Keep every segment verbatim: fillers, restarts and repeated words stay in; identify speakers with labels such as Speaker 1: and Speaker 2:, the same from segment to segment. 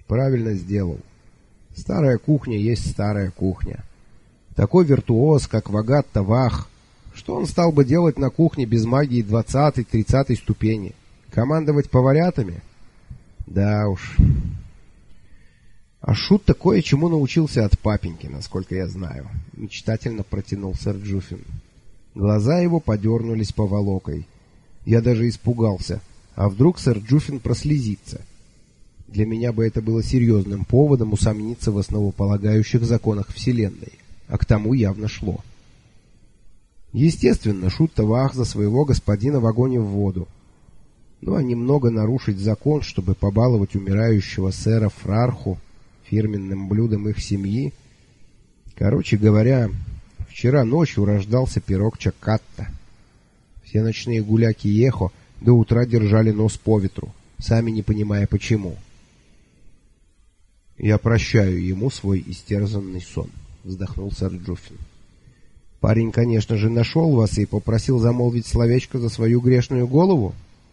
Speaker 1: Правильно сделал. Старая кухня есть старая кухня. Такой виртуоз, как Вагат Тавах, что он стал бы делать на кухне без магии двадцатой-тридцатой ступени? Командовать поварятами? Да уж. А Шут такое, чему научился от папеньки, насколько я знаю. Мечтательно протянул сэр Джуфин. Глаза его подернулись поволокой. Я даже испугался. А вдруг сэр Джуфин прослезится? Для меня бы это было серьезным поводом усомниться в основополагающих законах Вселенной. А к тому явно шло. Естественно, Шут Тавах за своего господина в огонь и в воду. Ну а немного нарушить закон, чтобы побаловать умирающего сэра Фрарху фирменным блюдом их семьи. Короче говоря, вчера ночью рождался пирог Чакатта. Все ночные гуляки Ехо до утра держали нос по ветру, сами не понимая почему. «Я прощаю ему свой истерзанный сон», — вздохнул сэр Джуфин. «Парень, конечно же, нашел вас и попросил замолвить словечко за свою грешную голову?»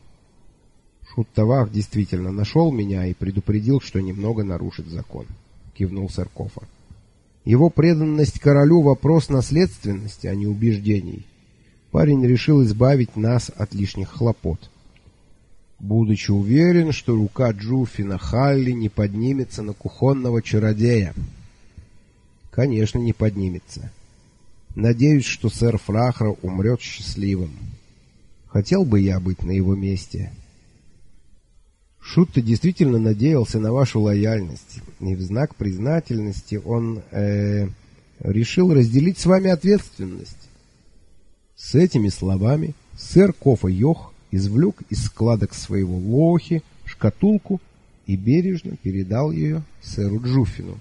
Speaker 1: «Шут Тавах действительно нашел меня и предупредил, что немного нарушит закон», — кивнул сэр Кофа. «Его преданность королю — вопрос наследственности, а не убеждений. Парень решил избавить нас от лишних хлопот. Будучи уверен, что рука Джуфина Халли не поднимется на кухонного чародея». «Конечно, не поднимется. Надеюсь, что сэр Фрахра умрет счастливым. Хотел бы я быть на его месте». Шут-то действительно надеялся на вашу лояльность, и в знак признательности он э, решил разделить с вами ответственность. С этими словами сэр Кофа Йох извлек из складок своего лохи шкатулку и бережно передал ее сэру Джуфину.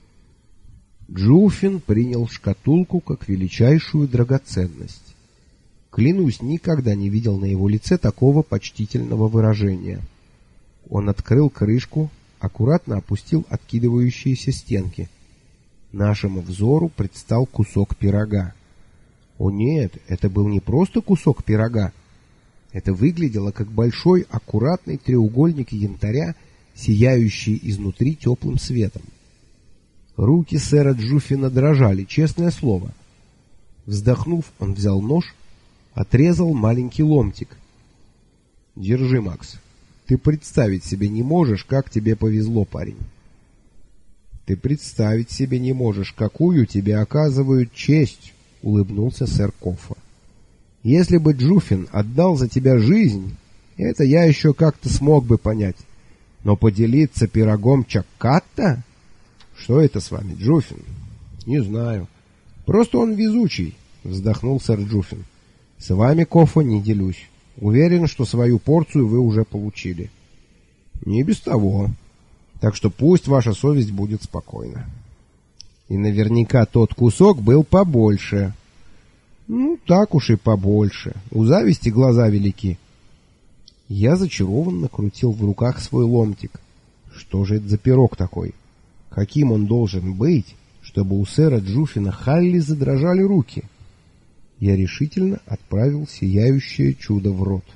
Speaker 1: Джуфин принял шкатулку как величайшую драгоценность. Клянусь, никогда не видел на его лице такого почтительного выражения. Он открыл крышку, аккуратно опустил откидывающиеся стенки. Нашему взору предстал кусок пирога. О нет, это был не просто кусок пирога. Это выглядело как большой аккуратный треугольник янтаря, сияющий изнутри теплым светом. Руки сэра Джуфина дрожали, честное слово. Вздохнув, он взял нож, отрезал маленький ломтик. «Держи, Макс. Ты представить себе не можешь, как тебе повезло, парень. Ты представить себе не можешь, какую тебе оказывают честь», — улыбнулся сэр Кофа. «Если бы Джуфин отдал за тебя жизнь, это я еще как-то смог бы понять. Но поделиться пирогом Чакатта? Что это с вами, Джуфин?» «Не знаю. Просто он везучий», — вздохнул сэр Джуфин. «С вами, Кофа, не делюсь. Уверен, что свою порцию вы уже получили». «Не без того. Так что пусть ваша совесть будет спокойна». «И наверняка тот кусок был побольше». «Ну, так уж и побольше. У зависти глаза велики». Я зачарованно крутил в руках свой ломтик. Что же это за пирог такой? Каким он должен быть, чтобы у сэра Джуфина Халли задрожали руки? Я решительно отправил сияющее чудо в рот.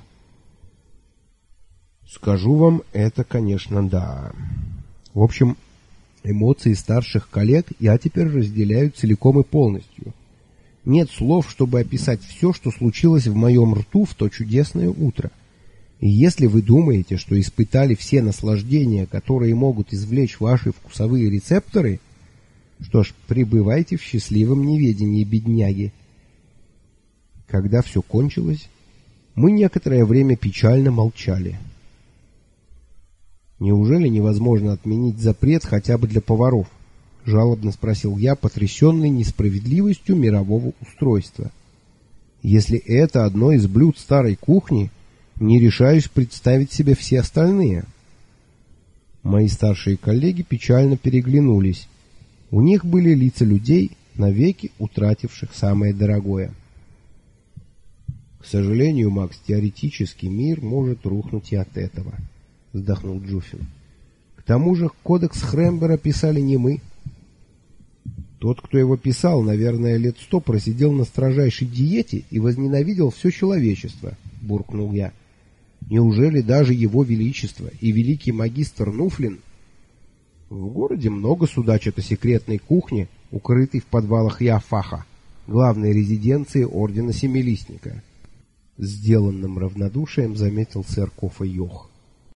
Speaker 1: Скажу вам, это, конечно, да. В общем, эмоции старших коллег я теперь разделяю целиком и полностью. Нет слов, чтобы описать все, что случилось в моем рту в то чудесное утро. И если вы думаете, что испытали все наслаждения, которые могут извлечь ваши вкусовые рецепторы, что ж, пребывайте в счастливом неведении, бедняги. Когда все кончилось, мы некоторое время печально молчали. «Неужели невозможно отменить запрет хотя бы для поваров?» — жалобно спросил я, потрясенный несправедливостью мирового устройства. «Если это одно из блюд старой кухни, не решаюсь представить себе все остальные». Мои старшие коллеги печально переглянулись. У них были лица людей, навеки утративших самое дорогое. «К сожалению, Макс, теоретически мир может рухнуть и от этого», — вздохнул Джуфин. «К тому же кодекс Хрембера писали не мы. Тот, кто его писал, наверное, лет сто просидел на строжайшей диете и возненавидел все человечество», — буркнул я. «Неужели даже его величество и великий магистр Нуфлин...» В городе много судачат о секретной кухне, укрытой в подвалах Яффаха, главной резиденции Ордена Семилистника. Сделанным равнодушием заметил сэр Кофа Йох.